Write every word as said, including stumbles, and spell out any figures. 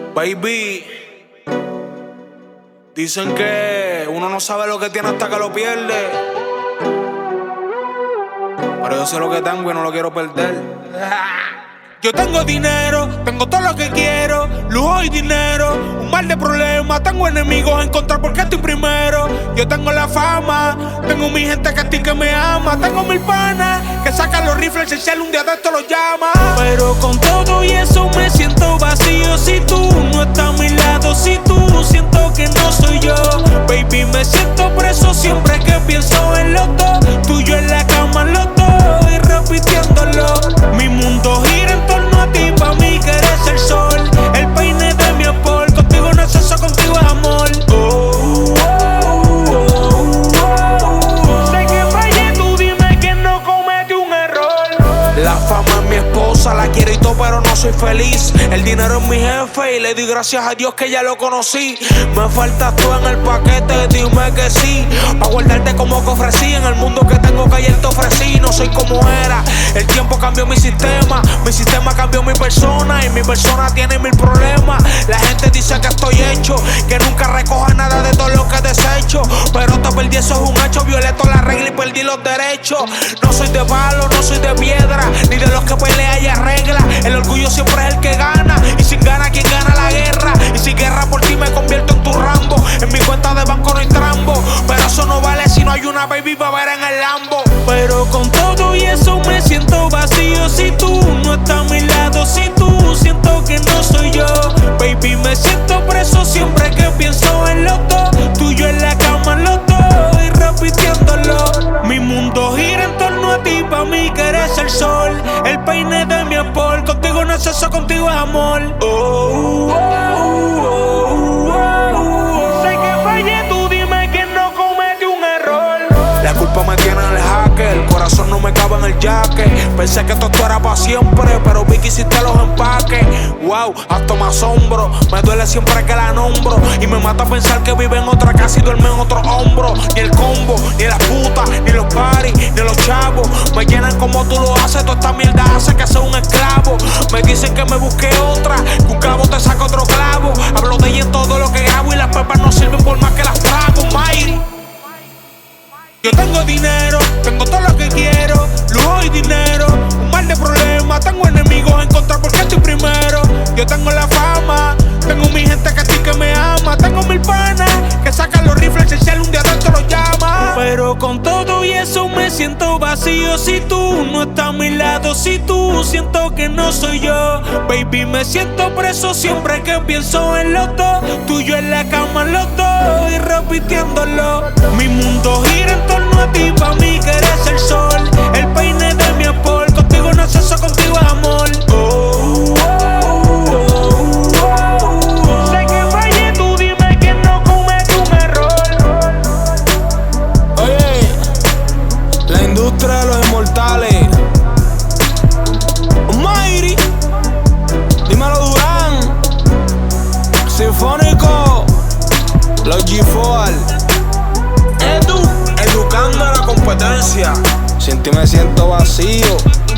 Baby, dicen que uno no sabe lo que tiene hasta que lo pierde. Pero yo sé lo que tengo y no lo quiero perder. Yo tengo dinero, tengo todo lo que quiero, lujo y dinero, un mar de problemas, tengo enemigos a encontrar porque estoy primero. Yo tengo la fama, tengo mi gente que a ti que me ama, tengo mil panas que sacan los rifles y el cielo un día de esto los llama. Pero con todo y eso me siento vacío si tú no estás a mi lado, si tú siento que no soy yo. Baby, me siento preso siempre que pienso en los dos, tuyo en la cama los dos y repitiéndolo. Mi mundo gira en torno a ti, pa' mí que eres el sol, el peine de mi amor, contigo no es eso, contigo es amor. Oh, oh, oh, oh, oh. Sé que fallé, tú dime que no cometí un error. La fama es mi esposa, la quiero y todo, pero no soy feliz. El dinero es mi jefe y le doy gracias a Dios que ya lo conocí. Me faltas tú en el paquete, dime que sí, pa' guardarte como que ofrecí. En el mundo que tengo que ayer te ofrecí, no soy como era. El tiempo cambió mi sistema, mi sistema cambió mi persona y mi persona tiene mil problemas. La gente dice que estoy hecho, que nunca recoja nada de todo lo que desecho, pero te perdí, eso es un hecho. Violé toda la regla y perdí los derechos. No soy de palo, no soy de piedra, ni de los que pelea y arregla. El orgullo siempre es el que gana, y sin gana quien gana la guerra. Y si guerra por ti me convierto en tu Rambo. En mi cuenta de banco no hay trambo, pero eso no vale si no hay una baby pa' ver en el Lambo. Pero con todo y eso me siento vacío si tú no estás a mi lado, si tú siento que no soy yo. Baby, me siento preso siempre que pienso en los dos, tuyo en la cama los dos y repitiéndolo. Mi mundo gira en torno a ti, pa' mí que eres el sol, el peine de mi amor, contigo no es eso, contigo es amor. Oh, oh, oh, oh, oh. Sé que fallé, tú dime que no cometí un error. La culpa me tiene en el jaque, el corazón no me cabe en el jaque. Pensé que esto era para siempre, pero vi que hiciste los empaques. Wow, hasta me asombro, me duele siempre que la nombro, y me mata pensar que vive en otra casa y duerme en otro hombro. Ni el combo, ni las putas, ni los paris, ni los chavos me llenan como tú lo haces. Toda esta mierda hace que sea un esclavo. Me dicen que me busque otra, que un cabo te saca otro clavo. Hablo de ella en todo lo que grabo y las pepas no sirven por más que las trago, Mayri. Yo tengo dinero, tengo todo lo que quiero, lujo y dinero, un mar de problemas, tengo enemigos a encontrar porque estoy primero. Yo tengo la fama, tengo mi gente que a ti que me ama, tengo mil panas que sacan los rifles y el cielo un día de esto los llama. Pero con todo y eso me siento vacío si tú no estás a mi lado, si tú siento que no soy yo. Baby, me siento preso siempre que pienso en los dos, tuyo en la cama los dos y repitiéndolo. Mi mundo gira en torno a ti, pa' mí que eres el sol, el peine de mi amor, contigo no es eso, contigo es amor. Oh, oh, oh, oh, oh. Sé que fallé, tú dime que no cometí un error. Oye, la industria de los inmortales, Mayri, dímelo Durán, Sinfónico, los G cuatro, Edu, educando a la competencia. Sin ti me siento vacío.